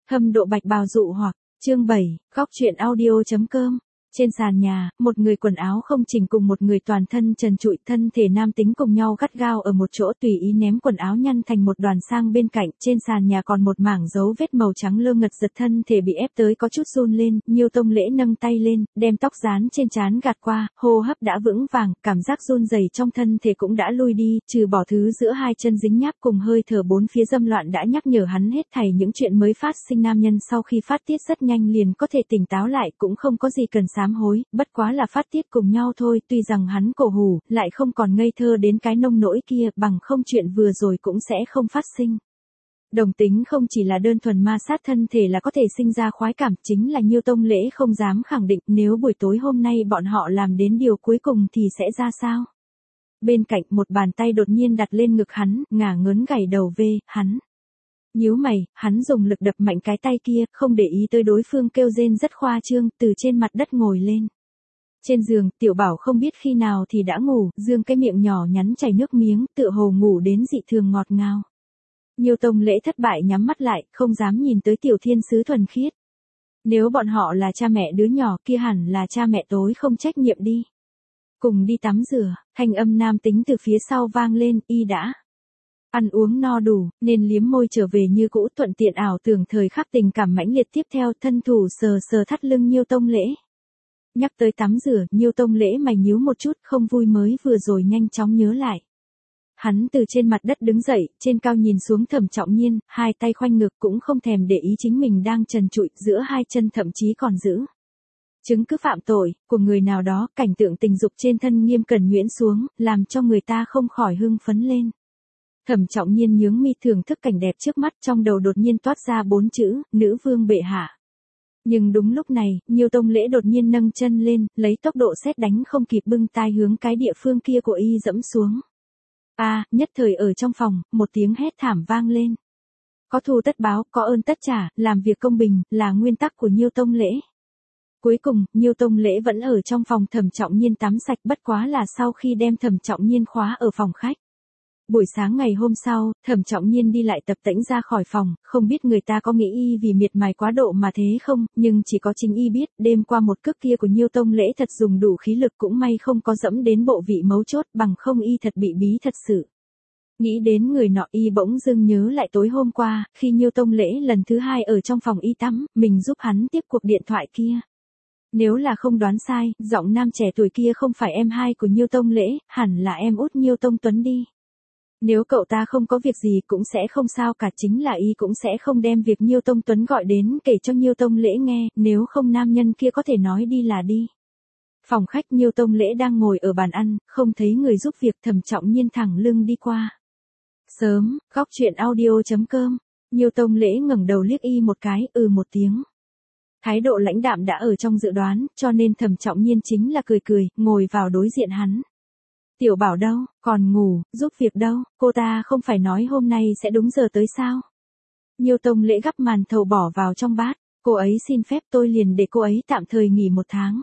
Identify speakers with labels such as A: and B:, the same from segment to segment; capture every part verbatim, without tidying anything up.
A: Hâm độ bạch bào dụ hoặc, chương bảy, góc truyện audio.com. Trên sàn nhà, một người quần áo không chỉnh cùng một người toàn thân trần trụi, thân thể nam tính cùng nhau gắt gao ở một chỗ tùy ý ném quần áo nhăn thành một đoàn sang bên cạnh. Trên sàn nhà còn một mảng dấu vết màu trắng lơ ngật, giật thân thể bị ép tới có chút run lên. Nhiêu Tông Lễ nâng tay lên, đem tóc dán trên trán gạt qua, hô hấp đã vững vàng, cảm giác run rẩy trong thân thể cũng đã lui đi, trừ bỏ thứ giữa hai chân dính nháp cùng hơi thở bốn phía dâm loạn đã nhắc nhở hắn hết thảy những chuyện mới phát sinh. Nam nhân sau khi phát tiết rất nhanh liền có thể tỉnh táo lại, cũng không có gì cần sám hối, bất quá là phát tiết cùng nhau thôi. Tuy rằng hắn cổ hủ, lại không còn ngây thơ đến cái nông nỗi kia, bằng không chuyện vừa rồi cũng sẽ không phát sinh. Đồng tính không chỉ là đơn thuần ma sát thân thể là có thể sinh ra khoái cảm, chính là Nhiêu Tông Lễ không dám khẳng định nếu buổi tối hôm nay bọn họ làm đến điều cuối cùng thì sẽ ra sao. Bên cạnh một bàn tay đột nhiên đặt lên ngực hắn, ngả ngớn gảy đầu về, hắn. Nhíu mày, hắn dùng lực đập mạnh cái tay kia, không để ý tới đối phương kêu rên rất khoa trương, từ trên mặt đất ngồi lên. Trên giường, Tiểu Bảo không biết khi nào thì đã ngủ, dương cái miệng nhỏ nhắn chảy nước miếng, tựa hồ ngủ đến dị thường ngọt ngào. Nhiêu Tông Lễ thất bại nhắm mắt lại, không dám nhìn tới Tiểu Thiên Sứ thuần khiết. Nếu bọn họ là cha mẹ đứa nhỏ kia hẳn là cha mẹ tối không trách nhiệm đi. Cùng đi tắm rửa, thanh âm nam tính từ phía sau vang lên, y đã. Ăn uống no đủ, nên liếm môi trở về như cũ, thuận tiện ảo tưởng thời khắc tình cảm mãnh liệt tiếp theo, thân thủ sờ sờ thắt lưng Nhiêu Tông Lễ. Nhắc tới tắm rửa, Nhiêu Tông Lễ mày nhíu một chút, không vui mới vừa rồi nhanh chóng nhớ lại. Hắn từ trên mặt đất đứng dậy, trên cao nhìn xuống Thẩm Trọng Nhiên, hai tay khoanh ngực cũng không thèm để ý chính mình đang trần trụi, giữa hai chân thậm chí còn giữ chứng cứ phạm tội của người nào đó. Cảnh tượng tình dục trên thân Nghiêm Cẩn nhuyễn xuống, làm cho người ta không khỏi hưng phấn lên. Thẩm Trọng Nhiên nhướng mi thưởng thức cảnh đẹp trước mắt, trong đầu đột nhiên toát ra bốn chữ, nữ vương bệ hạ. Nhưng đúng lúc này, Nhiêu Tông Lễ đột nhiên nâng chân lên, lấy tốc độ sét đánh không kịp bưng tai hướng cái địa phương kia của y dẫm xuống. A, à, nhất thời ở trong phòng, một tiếng hét thảm vang lên. Có thù tất báo, có ơn tất trả, làm việc công bình, là nguyên tắc của Nhiêu Tông Lễ. Cuối cùng, Nhiêu Tông Lễ vẫn ở trong phòng Thẩm Trọng Nhiên tắm sạch, bất quá là sau khi đem Thẩm Trọng Nhiên khóa ở phòng khách. Buổi sáng ngày hôm sau, Thẩm Trọng Nhiên đi lại tập tễnh ra khỏi phòng, không biết người ta có nghĩ y vì miệt mài quá độ mà thế không, nhưng chỉ có chính y biết, đêm qua một cước kia của Nhiêu Tông Lễ thật dùng đủ khí lực, cũng may không có dẫm đến bộ vị mấu chốt, bằng không y thật bị bí thật sự. Nghĩ đến người nọ, y bỗng dưng nhớ lại tối hôm qua, khi Nhiêu Tông Lễ lần thứ hai ở trong phòng y tắm, mình giúp hắn tiếp cuộc điện thoại kia. Nếu là không đoán sai, giọng nam trẻ tuổi kia không phải em hai của Nhiêu Tông Lễ, hẳn là em út Nhiêu Tông Tuấn đi. Nếu cậu ta không có việc gì cũng sẽ không sao cả, chính là y cũng sẽ không đem việc Nhiêu Tông Tuấn gọi đến kể cho Nhiêu Tông Lễ nghe, nếu không nam nhân kia có thể nói đi là đi. Phòng khách Nhiêu Tông Lễ đang ngồi ở bàn ăn, không thấy người giúp việc, Thẩm Trọng Nhiên thẳng lưng đi qua. Sớm, góc truyện audio.com, Nhiêu Tông Lễ ngẩng đầu liếc y một cái, ừ một tiếng. Thái độ lãnh đạm đã ở trong dự đoán, cho nên Thẩm Trọng Nhiên chính là cười cười, ngồi vào đối diện hắn. Tiểu Bảo đâu, còn ngủ, giúp việc đâu, cô ta không phải nói hôm nay sẽ đúng giờ tới sao? Nhiêu Tông Lễ gắp màn thầu bỏ vào trong bát, cô ấy xin phép tôi liền để cô ấy tạm thời nghỉ một tháng.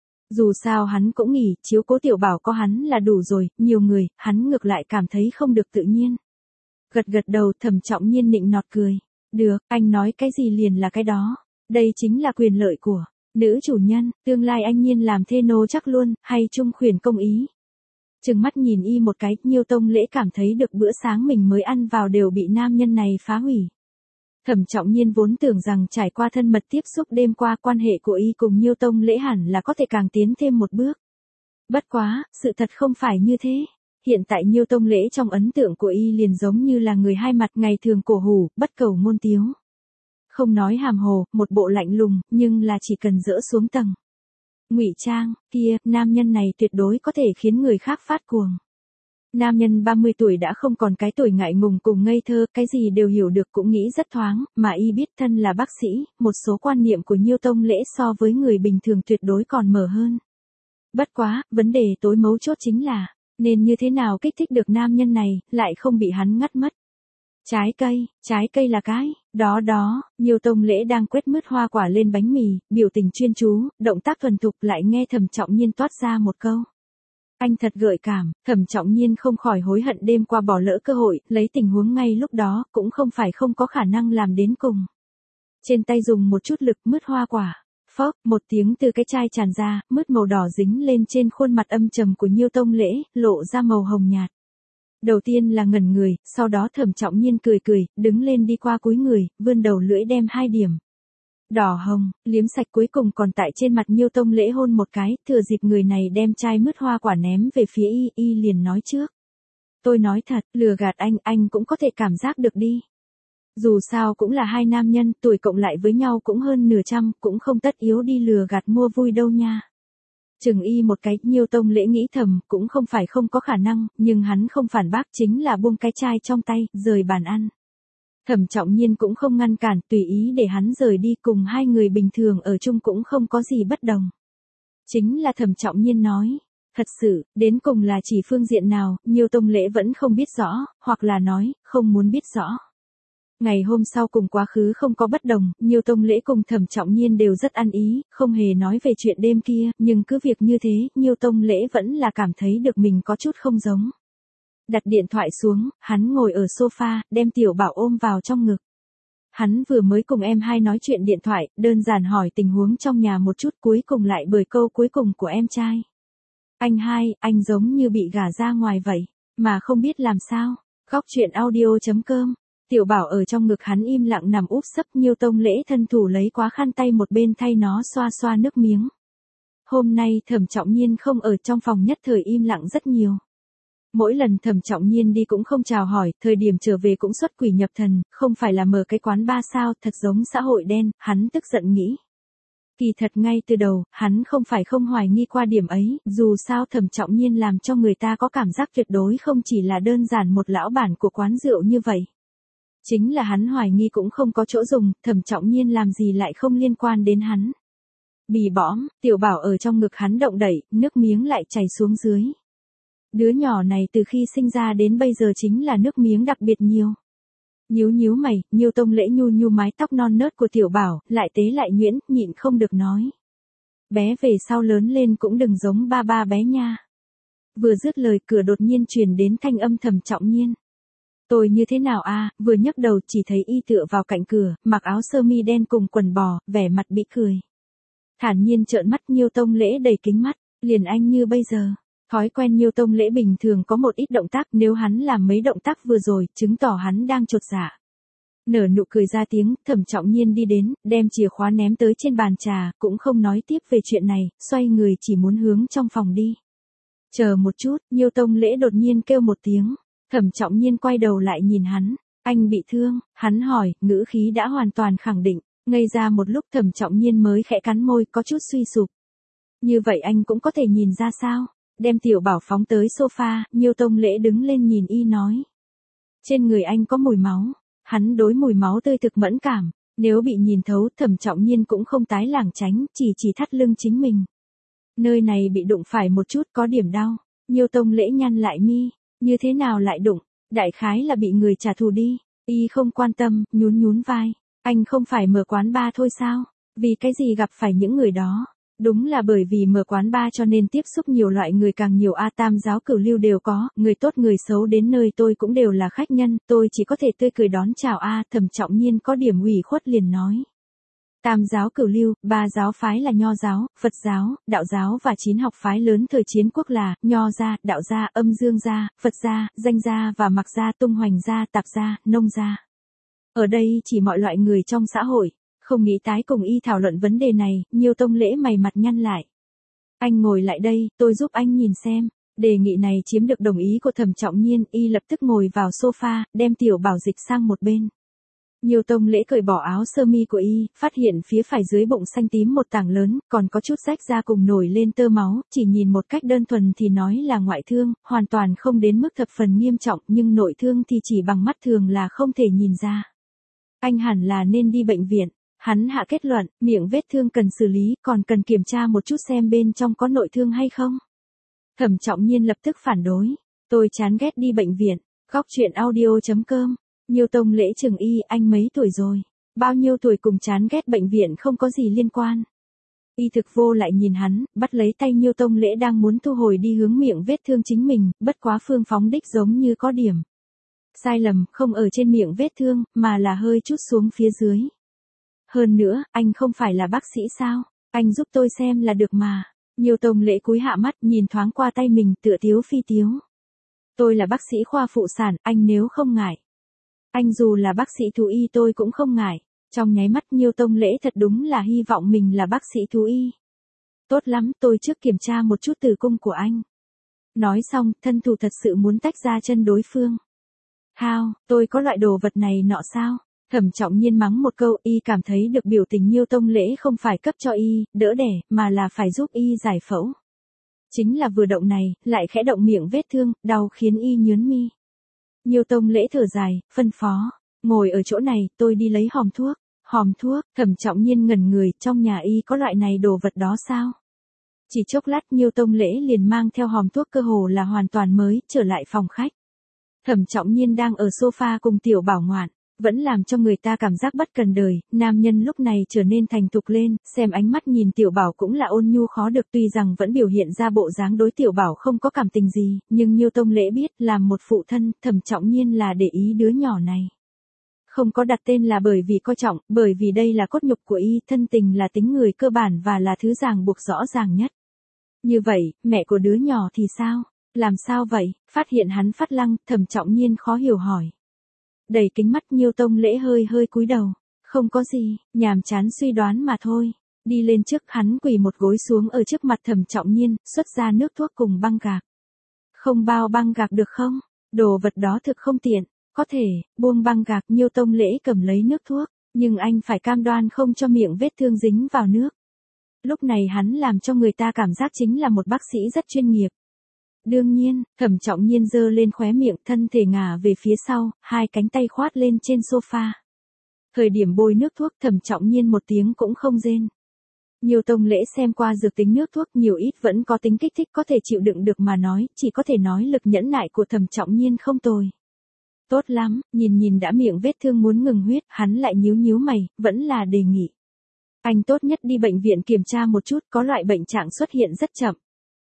A: Dù sao hắn cũng nghỉ, chiếu cố Tiểu Bảo có hắn là đủ rồi, nhiều người, hắn ngược lại cảm thấy không được tự nhiên. Gật gật đầu, Thẩm Trọng Nhiên nịnh nọt cười. Được, anh nói cái gì liền là cái đó. Đây chính là quyền lợi của nữ chủ nhân, tương lai anh Nhiên làm thê nô chắc luôn, hay trung khuyển công ý. Chừng mắt nhìn y một cái, Nhiêu Tông Lễ cảm thấy được bữa sáng mình mới ăn vào đều bị nam nhân này phá hủy. Thẩm Trọng Nhiên vốn tưởng rằng trải qua thân mật tiếp xúc đêm qua, quan hệ của y cùng Nhiêu Tông Lễ hẳn là có thể càng tiến thêm một bước. Bất quá, sự thật không phải như thế. Hiện tại Nhiêu Tông Lễ trong ấn tượng của y liền giống như là người hai mặt, ngày thường cổ hủ, bất cầu ngôn tiếu. Không nói hàm hồ, một bộ lạnh lùng, nhưng là chỉ cần dỡ xuống tầng ngụy trang kia, nam nhân này tuyệt đối có thể khiến người khác phát cuồng. Nam nhân ba mươi tuổi đã không còn cái tuổi ngại ngùng cùng ngây thơ, cái gì đều hiểu được cũng nghĩ rất thoáng, mà y biết thân là bác sĩ, một số quan niệm của Nhiêu Tông Lễ so với người bình thường tuyệt đối còn mở hơn. Bất quá, vấn đề tối mấu chốt chính là, nên như thế nào kích thích được nam nhân này, lại không bị hắn ngắt mất. Trái cây, trái cây là cái, đó đó, Nhiêu Tông Lễ đang quét mứt hoa quả lên bánh mì, biểu tình chuyên chú, động tác thuần thục, lại nghe Thẩm Trọng Nhiên toát ra một câu. Anh thật gợi cảm, Thẩm Trọng Nhiên không khỏi hối hận đêm qua bỏ lỡ cơ hội, lấy tình huống ngay lúc đó, cũng không phải không có khả năng làm đến cùng. Trên tay dùng một chút lực mứt hoa quả. Phốc, một tiếng từ cái chai tràn ra, mứt màu đỏ dính lên trên khuôn mặt âm trầm của Nhiêu Tông Lễ, lộ ra màu hồng nhạt. Đầu tiên là ngẩn người, sau đó Thẩm Trọng Nhiên cười cười, đứng lên đi qua cúi người, vươn đầu lưỡi đem hai điểm đỏ hồng, liếm sạch cuối cùng còn tại trên mặt Nhiêu Tông Lễ hôn một cái, thừa dịp người này đem chai mứt hoa quả ném về phía y, y liền nói trước. Tôi nói thật, lừa gạt anh, anh cũng có thể cảm giác được đi. Dù sao cũng là hai nam nhân, tuổi cộng lại với nhau cũng hơn nửa trăm, cũng không tất yếu đi lừa gạt mua vui đâu nha. Chừng y một cái, Nhiêu Tông Lễ nghĩ thầm, cũng không phải không có khả năng, nhưng hắn không phản bác, chính là buông cái chai trong tay, rời bàn ăn. Thẩm Trọng Nhiên cũng không ngăn cản, tùy ý để hắn rời đi, cùng hai người bình thường ở chung cũng không có gì bất đồng. Chính là Thẩm Trọng Nhiên nói, thật sự, đến cùng là chỉ phương diện nào, Nhiêu Tông Lễ vẫn không biết rõ, hoặc là nói, không muốn biết rõ. Ngày hôm sau cùng quá khứ không có bất đồng, Nhiêu Tông Lễ cùng Thẩm Trọng Nhiên đều rất ăn ý, không hề nói về chuyện đêm kia, nhưng cứ việc như thế, Nhiêu Tông Lễ vẫn là cảm thấy được mình có chút không giống. Đặt điện thoại xuống, hắn ngồi ở sofa, đem Tiểu Bảo ôm vào trong ngực. Hắn vừa mới cùng em hai nói chuyện điện thoại, đơn giản hỏi tình huống trong nhà một chút, cuối cùng lại bởi câu cuối cùng của em trai. Anh hai, anh giống như bị gả ra ngoài vậy, mà không biết làm sao. Góc truyện audio chấm com. Tiểu Bảo ở trong ngực hắn im lặng nằm úp sấp, Nhiêu Tông Lễ thân thủ lấy quá khăn tay một bên thay nó xoa xoa nước miếng. Hôm nay Thẩm Trọng Nhiên không ở trong phòng, nhất thời im lặng rất nhiều. Mỗi lần Thẩm Trọng Nhiên đi cũng không chào hỏi, thời điểm trở về cũng xuất quỷ nhập thần, không phải là mở cái quán ba sao, thật giống xã hội đen, hắn tức giận nghĩ. Kỳ thật ngay từ đầu, hắn không phải không hoài nghi qua điểm ấy, dù sao Thẩm Trọng Nhiên làm cho người ta có cảm giác tuyệt đối không chỉ là đơn giản một lão bản của quán rượu như vậy. Chính là hắn hoài nghi cũng không có chỗ dùng, Thẩm Trọng Nhiên làm gì lại không liên quan đến hắn. Bì bõm, Tiểu Bảo ở trong ngực hắn động đẩy, nước miếng lại chảy xuống dưới. Đứa nhỏ này từ khi sinh ra đến bây giờ chính là nước miếng đặc biệt nhiều. Nhíu nhíu mày, Nhiêu Tông Lễ nhu nhu mái tóc non nớt của Tiểu Bảo, lại tế lại nhuyễn, nhịn không được nói. Bé về sau lớn lên cũng đừng giống ba ba bé nha. Vừa dứt lời, cửa đột nhiên truyền đến thanh âm Thẩm Trọng Nhiên. Tôi như thế nào a? À, vừa nhấc đầu chỉ thấy y tựa vào cạnh cửa, mặc áo sơ mi đen cùng quần bò, vẻ mặt bị cười. Thản nhiên trợn mắt, Nhiêu Tông Lễ đầy kính mắt, liền anh như bây giờ. Thói quen Nhiêu Tông Lễ bình thường có một ít động tác, nếu hắn làm mấy động tác vừa rồi, chứng tỏ hắn đang chột dạ. Nở nụ cười ra tiếng, Thẩm Trọng Nhiên đi đến, đem chìa khóa ném tới trên bàn trà, cũng không nói tiếp về chuyện này, xoay người chỉ muốn hướng trong phòng đi. Chờ một chút, Nhiêu Tông Lễ đột nhiên kêu một tiếng. Thẩm Trọng Nhiên quay đầu lại nhìn hắn, anh bị thương, hắn hỏi, ngữ khí đã hoàn toàn khẳng định, ngây ra một lúc Thẩm Trọng Nhiên mới khẽ cắn môi, có chút suy sụp. Như vậy anh cũng có thể nhìn ra sao? Đem Tiểu Bảo phóng tới sofa, Nhiêu Tông Lễ đứng lên nhìn y nói. Trên người anh có mùi máu, hắn đối mùi máu tươi thực mẫn cảm, nếu bị nhìn thấu Thẩm Trọng Nhiên cũng không tái lảng tránh, chỉ chỉ thắt lưng chính mình. Nơi này bị đụng phải một chút có điểm đau, Nhiêu Tông Lễ nhăn lại mi. Như thế nào lại đụng, đại khái là bị người trả thù đi, y không quan tâm, nhún nhún vai, anh không phải mở quán bar thôi sao, vì cái gì gặp phải những người đó, đúng là bởi vì mở quán bar cho nên tiếp xúc nhiều loại người càng nhiều a, tam giáo cửu lưu đều có, người tốt người xấu đến nơi tôi cũng đều là khách nhân, tôi chỉ có thể tươi cười đón chào a. Thẩm Trọng Nhiên có điểm ủy khuất liền nói. Tam giáo cửu lưu, ba giáo phái là Nho giáo, Phật giáo, Đạo giáo và chín học phái lớn thời chiến quốc là Nho gia, Đạo gia, Âm Dương gia, Phật gia, Danh gia và Mặc gia, Tung Hoành gia, Tạp gia, Nông gia. Ở đây chỉ mọi loại người trong xã hội, không nghĩ tái cùng y thảo luận vấn đề này, Nhiêu Tông Lễ mày mặt nhăn lại. Anh ngồi lại đây, tôi giúp anh nhìn xem. Đề nghị này chiếm được đồng ý của Thẩm Trọng Nhiên, y lập tức ngồi vào sofa, đem Tiểu Bảo dịch sang một bên. Nhiêu Tông Lễ cởi bỏ áo sơ mi của y, phát hiện phía phải dưới bụng xanh tím một tảng lớn, còn có chút rách ra cùng nổi lên tơ máu, chỉ nhìn một cách đơn thuần thì nói là ngoại thương, hoàn toàn không đến mức thập phần nghiêm trọng, nhưng nội thương thì chỉ bằng mắt thường là không thể nhìn ra. Anh hẳn là nên đi bệnh viện. Hắn hạ kết luận, miệng vết thương cần xử lý, còn cần kiểm tra một chút xem bên trong có nội thương hay không. Thẩm Trọng Nhiên lập tức phản đối, tôi chán ghét đi bệnh viện. Góc truyện audio chấm com. Nhiêu Tông Lễ chừng y, anh mấy tuổi rồi? Bao nhiêu tuổi cùng chán ghét bệnh viện không có gì liên quan. Y thực vô lại nhìn hắn, bắt lấy tay Nhiêu Tông Lễ đang muốn thu hồi đi hướng miệng vết thương chính mình, bất quá phương phóng đích giống như có điểm. Sai lầm, không ở trên miệng vết thương, mà là hơi chút xuống phía dưới. Hơn nữa, anh không phải là bác sĩ sao? Anh giúp tôi xem là được mà. Nhiêu Tông Lễ cúi hạ mắt nhìn thoáng qua tay mình tựa tiếu phi tiếu. Tôi là bác sĩ khoa phụ sản, anh nếu không ngại. Anh dù là bác sĩ thú y tôi cũng không ngại. Trong nháy mắt Nhiêu Tông Lễ thật đúng là hy vọng mình là bác sĩ thú y. Tốt lắm, tôi trước kiểm tra một chút tử cung của anh. Nói xong, thân thủ thật sự muốn tách ra chân đối phương. Hao, tôi có loại đồ vật này nọ sao? Thẩm Trọng Nhiên mắng một câu, y cảm thấy được biểu tình Nhiêu Tông Lễ không phải cấp cho y, đỡ đẻ, mà là phải giúp y giải phẫu. Chính là vừa động này, lại khẽ động miệng vết thương, đau khiến y nhớn mi. Nhiêu Tông Lễ thở dài, phân phó, ngồi ở chỗ này, tôi đi lấy hòm thuốc. Hòm thuốc, Thẩm Trọng Nhiên ngẩn người, trong nhà y có loại này đồ vật đó sao? Chỉ chốc lát Nhiêu Tông Lễ liền mang theo hòm thuốc cơ hồ là hoàn toàn mới, trở lại phòng khách. Thẩm Trọng Nhiên đang ở sofa cùng Tiểu Bảo ngoạn, vẫn làm cho người ta cảm giác bất cần đời, nam nhân lúc này trở nên thành thục lên, xem ánh mắt nhìn Tiểu Bảo cũng là ôn nhu khó được, tuy rằng vẫn biểu hiện ra bộ dáng đối Tiểu Bảo không có cảm tình gì, nhưng Nhiêu Tông Lễ biết, làm một phụ thân, Thẩm Trọng Nhiên là để ý đứa nhỏ này. Không có đặt tên là bởi vì coi trọng, bởi vì đây là cốt nhục của y, thân tình là tính người cơ bản và là thứ ràng buộc rõ ràng nhất. Như vậy, mẹ của đứa nhỏ thì sao? Làm sao vậy? Phát hiện hắn phát lăng, Thẩm Trọng Nhiên khó hiểu hỏi. Đầy kính mắt Nhiêu Tông Lễ hơi hơi cúi đầu. Không có gì, nhàm chán suy đoán mà thôi. Đi lên trước hắn quỳ một gối xuống ở trước mặt Thẩm Trọng Nhiên, xuất ra nước thuốc cùng băng gạc. Không bao băng gạc được không? Đồ vật đó thực không tiện. Có thể, buông băng gạc. Nhiêu Tông Lễ cầm lấy nước thuốc, nhưng anh phải cam đoan không cho miệng vết thương dính vào nước. Lúc này hắn làm cho người ta cảm giác chính là một bác sĩ rất chuyên nghiệp. Đương nhiên, Thẩm Trọng Nhiên giơ lên khóe miệng, thân thể ngả về phía sau, hai cánh tay khoát lên trên sofa. Thời điểm bôi nước thuốc, Thẩm Trọng Nhiên một tiếng cũng không rên. Nhiêu Tông Lễ xem qua dược tính nước thuốc nhiều ít vẫn có tính kích thích có thể chịu đựng được mà nói, chỉ có thể nói lực nhẫn nại của Thẩm Trọng Nhiên không tồi. Tốt lắm, nhìn nhìn đã miệng vết thương muốn ngừng huyết, hắn lại nhíu nhíu mày, vẫn là đề nghị. Anh tốt nhất đi bệnh viện kiểm tra một chút, có loại bệnh trạng xuất hiện rất chậm.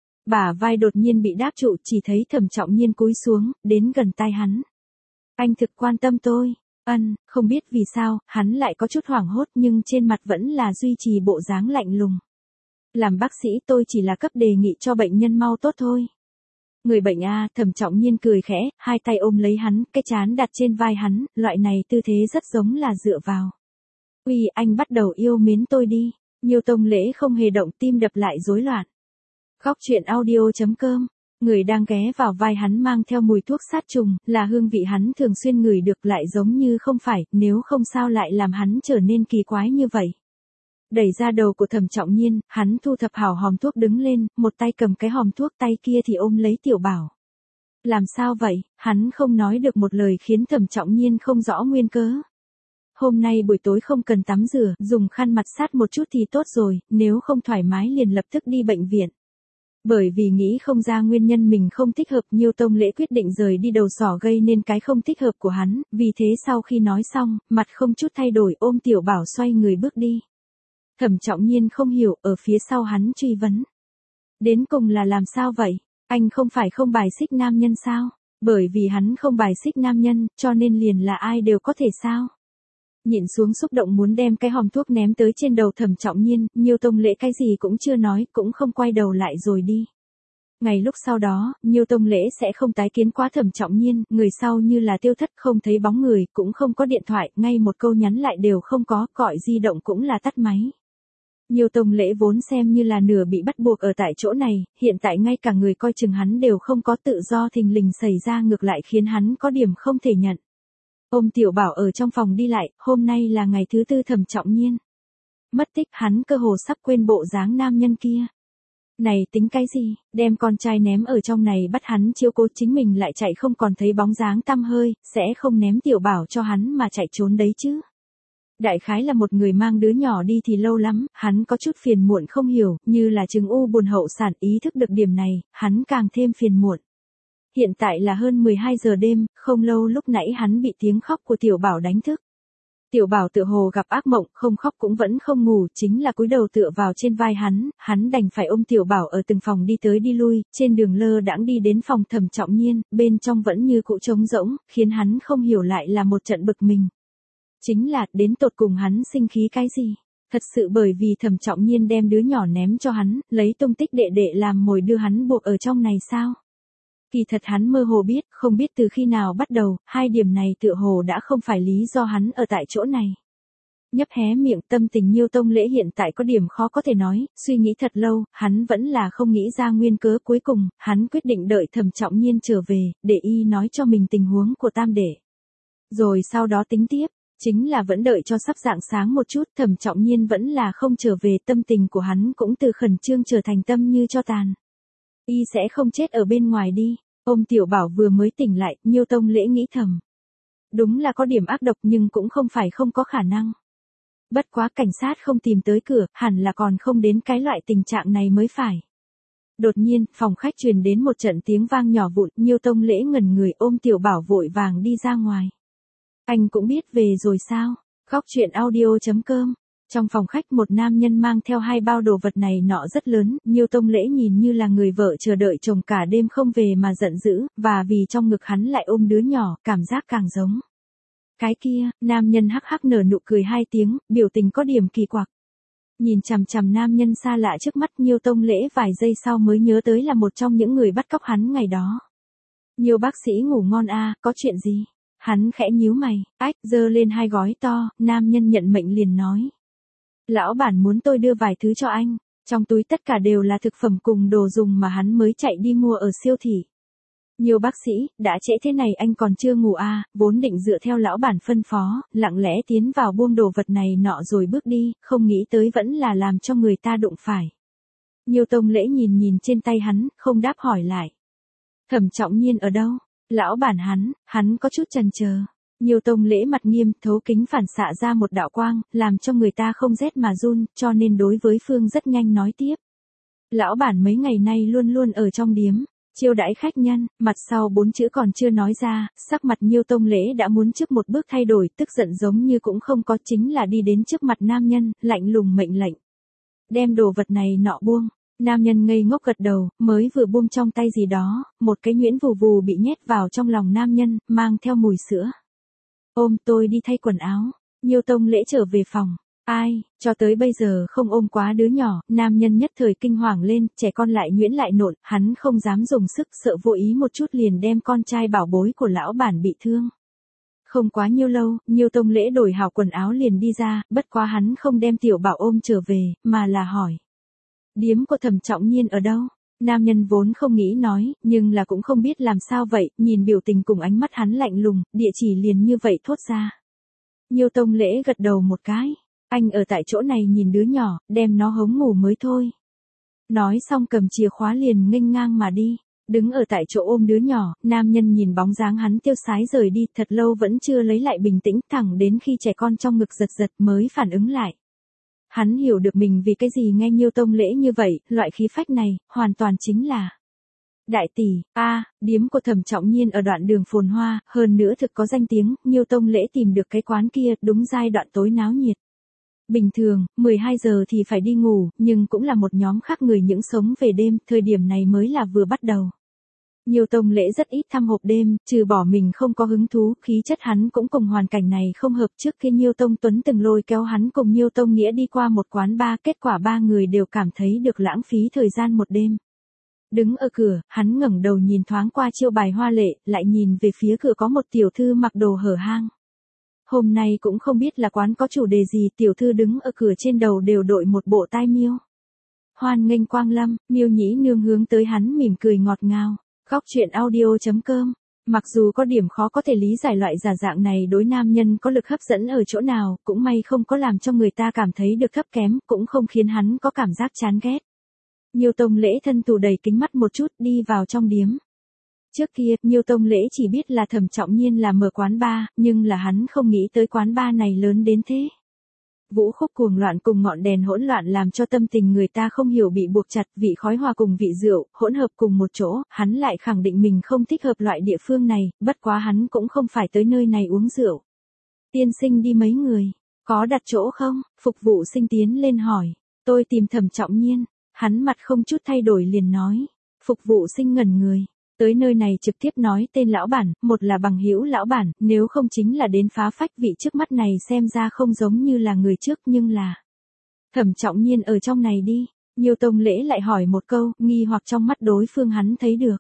A: Bả vai đột nhiên bị đáp trụ, chỉ thấy Thẩm Trọng Nhiên cúi xuống, đến gần tai hắn. Anh thực quan tâm tôi. Ân, không biết vì sao, hắn lại có chút hoảng hốt nhưng trên mặt vẫn là duy trì bộ dáng lạnh lùng. Làm bác sĩ tôi chỉ là cấp đề nghị cho bệnh nhân mau tốt thôi. Người bệnh a, Thẩm Trọng Nhiên cười khẽ, hai tay ôm lấy hắn, cái trán đặt trên vai hắn, loại này tư thế rất giống là dựa vào. Uy, anh bắt đầu yêu mến tôi đi. Nhiêu Tông Lễ không hề động, tim đập lại rối loạn. Góc truyện audio chấm com, người đang ghé vào vai hắn mang theo mùi thuốc sát trùng, là hương vị hắn thường xuyên ngửi được, lại giống như không phải, nếu không sao lại làm hắn trở nên kỳ quái như vậy. Đẩy ra đầu của Thẩm Trọng Nhiên, hắn thu thập hảo hòm thuốc đứng lên, một tay cầm cái hòm thuốc, tay kia thì ôm lấy Tiểu Bảo. Làm sao vậy? Hắn không nói được một lời khiến Thẩm Trọng Nhiên không rõ nguyên cớ. Hôm nay buổi tối không cần tắm rửa, dùng khăn mặt sát một chút thì tốt rồi, nếu không thoải mái liền lập tức đi bệnh viện. Bởi vì nghĩ không ra nguyên nhân mình không thích hợp, Nhiêu Tông Lễ quyết định rời đi đầu sỏ gây nên cái không thích hợp của hắn, vì thế sau khi nói xong, mặt không chút thay đổi ôm Tiểu Bảo xoay người bước đi. Thẩm Trọng Nhiên không hiểu, ở phía sau hắn truy vấn. Đến cùng là làm sao vậy? Anh không phải không bài xích nam nhân sao? Bởi vì hắn không bài xích nam nhân, cho nên liền là ai đều có thể sao? Nhịn xuống xúc động muốn đem cái hòm thuốc ném tới trên đầu Thẩm Trọng Nhiên, Nhiêu Tông Lễ cái gì cũng chưa nói, cũng không quay đầu lại rồi đi. Ngày lúc sau đó, Nhiêu Tông Lễ sẽ không tái kiến quá Thẩm Trọng Nhiên, người sau như là tiêu thất, không thấy bóng người, cũng không có điện thoại, ngay một câu nhắn lại đều không có, gọi di động cũng là tắt máy. Nhiêu Tông Lễ vốn xem như là nửa bị bắt buộc ở tại chỗ này, hiện tại ngay cả người coi chừng hắn đều không có, tự do thình lình xảy ra ngược lại khiến hắn có điểm không thể nhận. Ôm Tiểu Bảo ở trong phòng đi lại, hôm nay là ngày thứ tư Thẩm Trọng Nhiên mất tích, hắn cơ hồ sắp quên bộ dáng nam nhân kia. Này tính cái gì, đem con trai ném ở trong này bắt hắn chiếu cố, chính mình lại chạy không còn thấy bóng dáng tăm hơi, sẽ không ném Tiểu Bảo cho hắn mà chạy trốn đấy chứ. Đại khái là một người mang đứa nhỏ đi thì lâu lắm, hắn có chút phiền muộn không hiểu, như là chứng u buồn hậu sản, ý thức được điểm này, hắn càng thêm phiền muộn. Hiện tại là hơn mười hai giờ đêm, không lâu lúc nãy hắn bị tiếng khóc của Tiểu Bảo đánh thức. Tiểu Bảo tựa hồ gặp ác mộng, không khóc cũng vẫn không ngủ, chính là cúi đầu tựa vào trên vai hắn, hắn đành phải ôm Tiểu Bảo ở từng phòng đi tới đi lui, trên đường lơ đãng đi đến phòng Thẩm Trọng Nhiên, bên trong vẫn như cũ trống rỗng, khiến hắn không hiểu lại là một trận bực mình. Chính là, đến tột cùng hắn sinh khí cái gì? Thật sự bởi vì Thẩm Trọng Nhiên đem đứa nhỏ ném cho hắn, lấy tung tích đệ đệ làm mồi đưa hắn buộc ở trong này sao? Kỳ thật hắn mơ hồ biết, không biết từ khi nào bắt đầu, hai điểm này tựa hồ đã không phải lý do hắn ở tại chỗ này. Nhấp hé miệng, tâm tình Nhiêu Tông Lễ hiện tại có điểm khó có thể nói, suy nghĩ thật lâu, hắn vẫn là không nghĩ ra nguyên cớ. Cuối cùng, hắn quyết định đợi Thẩm Trọng Nhiên trở về, để y nói cho mình tình huống của tam đệ. Rồi sau đó tính tiếp, chính là vẫn đợi cho sắp rạng sáng một chút. Thẩm Trọng Nhiên vẫn là không trở về, tâm tình của hắn cũng từ khẩn trương trở thành tâm như cho tàn. Y sẽ không chết ở bên ngoài đi. Ôm Tiểu Bảo vừa mới tỉnh lại, Nhiêu Tông Lễ nghĩ thầm. Đúng là có điểm ác độc nhưng cũng không phải không có khả năng. Bất quá cảnh sát không tìm tới cửa, hẳn là còn không đến cái loại tình trạng này mới phải. Đột nhiên, phòng khách truyền đến một trận tiếng vang nhỏ vụn, Nhiêu Tông Lễ ngẩn người ôm Tiểu Bảo vội vàng đi ra ngoài. Anh cũng biết về rồi sao? Góc chuyện audio chấm com. Trong phòng khách một nam nhân mang theo hai bao đồ vật này nọ rất lớn, Nhiêu Tông Lễ nhìn như là người vợ chờ đợi chồng cả đêm không về mà giận dữ, và vì trong ngực hắn lại ôm đứa nhỏ, cảm giác càng giống. Cái kia, nam nhân hắc hắc nở nụ cười hai tiếng, biểu tình có điểm kỳ quặc. Nhìn chằm chằm nam nhân xa lạ trước mắt, Nhiêu Tông Lễ vài giây sau mới nhớ tới là một trong những người bắt cóc hắn ngày đó. Nhiêu bác sĩ ngủ ngon a, có chuyện gì? Hắn khẽ nhíu mày, ách, giơ lên hai gói to, nam nhân nhận mệnh liền nói. Lão bản muốn tôi đưa vài thứ cho anh, trong túi tất cả đều là thực phẩm cùng đồ dùng mà hắn mới chạy đi mua ở siêu thị. Nhiều bác sĩ, đã trễ thế này anh còn chưa ngủ à, vốn định dựa theo lão bản phân phó, lặng lẽ tiến vào buông đồ vật này nọ rồi bước đi, không nghĩ tới vẫn là làm cho người ta đụng phải. Nhiêu Tông Lễ nhìn nhìn trên tay hắn, không đáp hỏi lại. Thẩm Trọng Nhiên ở đâu? Lão bản hắn, hắn có chút chần chờ. Nhiêu Tông Lễ mặt nghiêm, thấu kính phản xạ ra một đạo quang, làm cho người ta không rét mà run, cho nên đối với Phương rất nhanh nói tiếp. Lão bản mấy ngày nay luôn luôn ở trong điếm, chiêu đãi khách nhân, mặt sau bốn chữ còn chưa nói ra, sắc mặt Nhiêu Tông Lễ đã muốn trước một bước thay đổi, tức giận giống như cũng không có, chính là đi đến trước mặt nam nhân, lạnh lùng mệnh lệnh. Đem đồ vật này nọ buông. Nam nhân ngây ngốc gật đầu, mới vừa buông trong tay gì đó, một cái nhuyễn vù vù bị nhét vào trong lòng nam nhân, mang theo mùi sữa. Ôm tôi đi thay quần áo. Nhiêu Tông Lễ trở về phòng. Ai, cho tới bây giờ không ôm quá đứa nhỏ, nam nhân nhất thời kinh hoàng lên, trẻ con lại nhuyễn lại nộn, hắn không dám dùng sức, sợ vô ý một chút liền đem con trai bảo bối của lão bản bị thương. Không quá nhiêu lâu, Nhiêu Tông Lễ đổi hảo quần áo liền đi ra, bất quá hắn không đem Tiểu Bảo ôm trở về, mà là hỏi. Điếm của Thẩm Trọng Nhiên ở đâu? Nam nhân vốn không nghĩ nói, nhưng là cũng không biết làm sao vậy, nhìn biểu tình cùng ánh mắt hắn lạnh lùng, địa chỉ liền như vậy thốt ra. Nhiêu Tông Lễ gật đầu một cái, anh ở tại chỗ này nhìn đứa nhỏ, đem nó hống ngủ mới thôi. Nói xong cầm chìa khóa liền nghênh ngang mà đi, đứng ở tại chỗ ôm đứa nhỏ, nam nhân nhìn bóng dáng hắn tiêu sái rời đi, thật lâu vẫn chưa lấy lại bình tĩnh, thẳng đến khi trẻ con trong ngực giật giật mới phản ứng lại. Hắn hiểu được mình vì cái gì nghe Nhiêu Tông Lễ như vậy, loại khí phách này, hoàn toàn chính là. Đại tỷ, a, điếm của Thẩm Trọng Nhiên ở đoạn đường phồn hoa, hơn nữa thực có danh tiếng, Nhiêu Tông Lễ tìm được cái quán kia, đúng giai đoạn tối náo nhiệt. Bình thường, mười hai giờ thì phải đi ngủ, nhưng cũng là một nhóm khác người những sống về đêm, thời điểm này mới là vừa bắt đầu. Nhiêu Tông Lễ rất ít thăm hộp đêm, trừ bỏ mình không có hứng thú, khí chất hắn cũng cùng hoàn cảnh này không hợp. Trước khi Nhiêu Tông Tuấn từng lôi kéo hắn cùng Nhiêu Tông Nghĩa đi qua một quán bar, kết quả ba người đều cảm thấy được lãng phí thời gian một đêm. Đứng ở cửa, hắn ngẩng đầu nhìn thoáng qua chiêu bài hoa lệ, lại nhìn về phía cửa có một tiểu thư mặc đồ hở hang. Hôm nay cũng không biết là quán có chủ đề gì, tiểu thư đứng ở cửa trên đầu đều đội một bộ tai miêu. Hoan nghênh quang lâm, Miêu Nhĩ Nương hướng tới hắn mỉm cười ngọt ngào. Góc chuyện audio chấm com. Mặc dù có điểm khó có thể lý giải loại giả dạng này đối nam nhân có lực hấp dẫn ở chỗ nào, cũng may không có làm cho người ta cảm thấy được thấp kém, cũng không khiến hắn có cảm giác chán ghét. Nhiêu Tông Lễ thân thủ đầy kính mắt một chút, đi vào trong điếm. Trước kia, Nhiêu Tông Lễ chỉ biết là Thẩm Trọng Nhiên là mở quán bar, nhưng là hắn không nghĩ tới quán bar này lớn đến thế. Vũ khúc cuồng loạn cùng ngọn đèn hỗn loạn làm cho tâm tình người ta không hiểu bị buộc chặt, vị khói hòa cùng vị rượu, hỗn hợp cùng một chỗ, hắn lại khẳng định mình không thích hợp loại địa phương này, bất quá hắn cũng không phải tới nơi này uống rượu. Tiên sinh đi mấy người, có đặt chỗ không? Phục vụ sinh tiến lên hỏi, tôi tìm Thẩm Trọng Nhiên, hắn mặt không chút thay đổi liền nói, phục vụ sinh ngẩn người, Tới nơi này trực tiếp nói tên lão bản, một là bằng hữu lão bản, nếu không chính là đến phá phách. Vị trước mắt này xem ra không giống như là người trước nhưng là Thẩm Trọng Nhiên ở trong này đi. Nhiêu Tông Lễ lại hỏi một câu, nghi hoặc trong mắt đối phương hắn thấy được.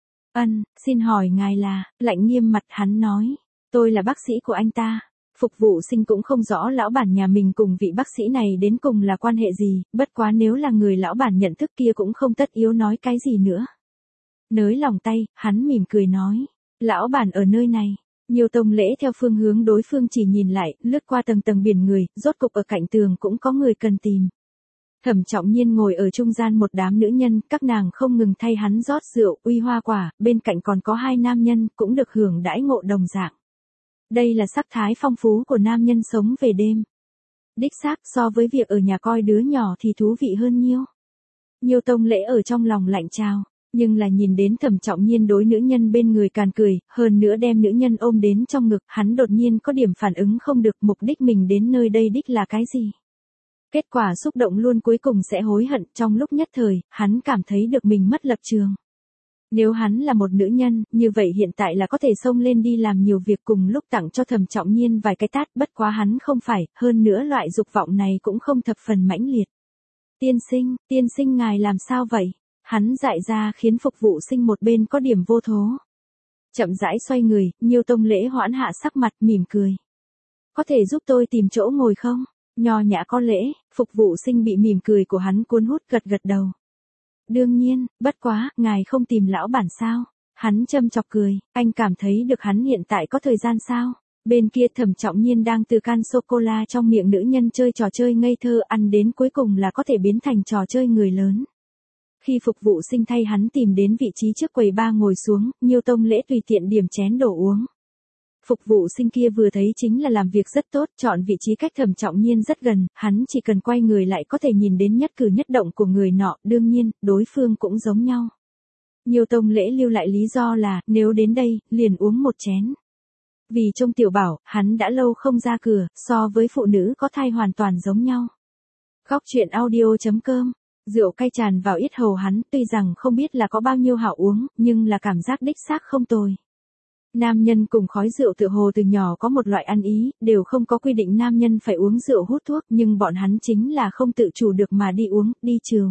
A: Ân, xin hỏi ngài là, lạnh nghiêm mặt hắn nói, tôi là bác sĩ của anh ta. Phục vụ sinh cũng không rõ lão bản nhà mình cùng vị bác sĩ này đến cùng là quan hệ gì, bất quá nếu là người lão bản nhận thức kia cũng không tất yếu nói cái gì nữa. Nới lòng tay, hắn mỉm cười nói, lão bản ở nơi này. Nhiêu Tông Lễ theo phương hướng đối phương chỉ nhìn lại, lướt qua tầng tầng biển người, rốt cục ở cạnh tường cũng có người cần tìm. Thẩm Trọng Nhiên ngồi ở trung gian một đám nữ nhân, các nàng không ngừng thay hắn rót rượu, uy hoa quả, bên cạnh còn có hai nam nhân, cũng được hưởng đãi ngộ đồng dạng. Đây là sắc thái phong phú của nam nhân sống về đêm. Đích xác so với việc ở nhà coi đứa nhỏ thì thú vị hơn nhiêu. Nhiêu Tông Lễ ở trong lòng lạnh trào, nhưng là nhìn đến Thẩm Trọng Nhiên đối nữ nhân bên người càn cười, hơn nữa đem nữ nhân ôm đến trong ngực, hắn đột nhiên có điểm phản ứng không được mục đích mình đến nơi đây đích là cái gì. Kết quả xúc động luôn cuối cùng sẽ hối hận, trong lúc nhất thời, hắn cảm thấy được mình mất lập trường. Nếu hắn là một nữ nhân, như vậy hiện tại là có thể xông lên đi làm nhiều việc cùng lúc tặng cho Thẩm Trọng Nhiên vài cái tát, bất quá hắn không phải, hơn nữa loại dục vọng này cũng không thập phần mãnh liệt. Tiên sinh, tiên sinh ngài làm sao vậy? Hắn dại ra khiến phục vụ sinh một bên có điểm vô thố. Chậm rãi xoay người, Nhiêu Tông Lễ hoãn hạ sắc mặt mỉm cười. Có thể giúp tôi tìm chỗ ngồi không? Nho nhã có lễ, phục vụ sinh bị mỉm cười của hắn cuốn hút gật gật đầu. Đương nhiên, bất quá, ngài không tìm lão bản sao? Hắn châm chọc cười, anh cảm thấy được hắn hiện tại có thời gian sao? Bên kia Thẩm Trọng Nhiên đang từ can sô-cô-la trong miệng nữ nhân chơi trò chơi ngây thơ ăn đến cuối cùng là có thể biến thành trò chơi người lớn. Khi phục vụ sinh thay hắn tìm đến vị trí trước quầy bar ngồi xuống, Nhiêu Tông Lễ tùy tiện điểm chén đồ uống. Phục vụ sinh kia vừa thấy chính là làm việc rất tốt, chọn vị trí cách Thẩm Trọng Nhiên rất gần, hắn chỉ cần quay người lại có thể nhìn đến nhất cử nhất động của người nọ, đương nhiên, đối phương cũng giống nhau. Nhiêu Tông Lễ lưu lại lý do là, nếu đến đây, liền uống một chén. Vì trông tiểu bảo, hắn đã lâu không ra cửa, so với phụ nữ có thai hoàn toàn giống nhau. Góc truyện audio chấm com. Rượu cay tràn vào yết hầu hắn, tuy rằng không biết là có bao nhiêu hảo uống, nhưng là cảm giác đích xác không tồi. Nam nhân cùng khói rượu tựa hồ từ nhỏ có một loại ăn ý, đều không có quy định nam nhân phải uống rượu hút thuốc, nhưng bọn hắn chính là không tự chủ được mà đi uống, đi trừ.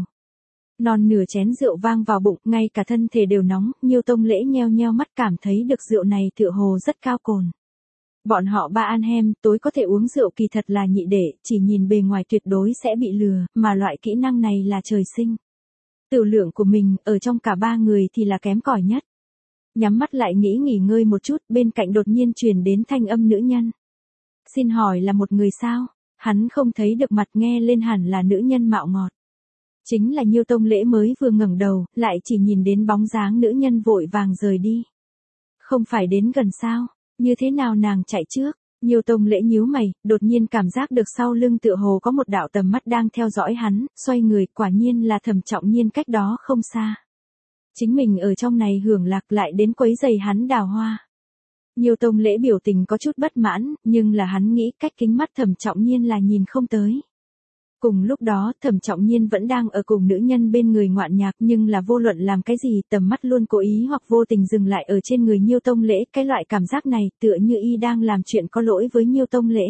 A: Non nửa chén rượu vang vào bụng, ngay cả thân thể đều nóng, Nhiêu Tông Lễ nheo nheo mắt cảm thấy được rượu này tựa hồ rất cao cồn. Bọn họ ba ăn hem, tối có thể uống rượu kỳ thật là nhị đệ, chỉ nhìn bề ngoài tuyệt đối sẽ bị lừa, mà loại kỹ năng này là trời sinh. Tiểu lượng của mình, ở trong cả ba người thì là kém cỏi nhất. Nhắm mắt lại nghĩ nghỉ ngơi một chút, bên cạnh đột nhiên truyền đến thanh âm nữ nhân. Xin hỏi là một người sao? Hắn không thấy được mặt nghe lên hẳn là nữ nhân mạo ngọt. Chính là Nhiêu Tông Lễ mới vừa ngẩng đầu, lại chỉ nhìn đến bóng dáng nữ nhân vội vàng rời đi. Không phải đến gần sao? Như thế nào nàng chạy trước? Nhiêu Tông Lễ nhíu mày, đột nhiên cảm giác được sau lưng tựa hồ có một đạo tầm mắt đang theo dõi hắn, xoay người, quả nhiên là Thẩm Trọng Nhiên cách đó không xa. Chính mình ở trong này hưởng lạc lại đến quấy giày hắn đào hoa. Nhiêu Tông Lễ biểu tình có chút bất mãn, nhưng là hắn nghĩ cách kính mắt Thẩm Trọng Nhiên là nhìn không tới. Cùng lúc đó, Thẩm Trọng Nhiên vẫn đang ở cùng nữ nhân bên người ngoạn nhạc, nhưng là vô luận làm cái gì, tầm mắt luôn cố ý hoặc vô tình dừng lại ở trên người Nhiêu Tông Lễ, cái loại cảm giác này tựa như y đang làm chuyện có lỗi với Nhiêu Tông Lễ.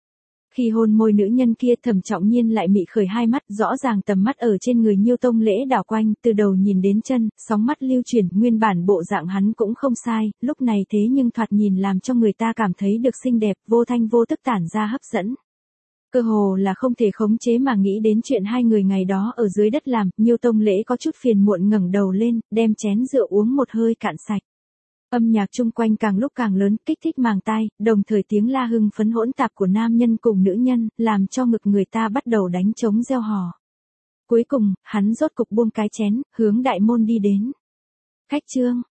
A: Khi hôn môi nữ nhân kia, Thẩm Trọng Nhiên lại mị khởi hai mắt, rõ ràng tầm mắt ở trên người Nhiêu Tông Lễ đảo quanh, từ đầu nhìn đến chân, sóng mắt lưu chuyển, nguyên bản bộ dạng hắn cũng không sai, lúc này thế nhưng thoạt nhìn làm cho người ta cảm thấy được xinh đẹp, vô thanh vô tức tản ra hấp dẫn. Cơ hồ là không thể khống chế mà nghĩ đến chuyện hai người ngày đó ở dưới đất làm, Nhiêu Tông Lễ có chút phiền muộn ngẩng đầu lên, đem chén rượu uống một hơi cạn sạch. Âm nhạc chung quanh càng lúc càng lớn, kích thích màng tai, đồng thời tiếng la hưng phấn hỗn tạp của nam nhân cùng nữ nhân, làm cho ngực người ta bắt đầu đánh trống reo hò. Cuối cùng, hắn rốt cục buông cái chén, hướng đại môn đi đến. Khách trương,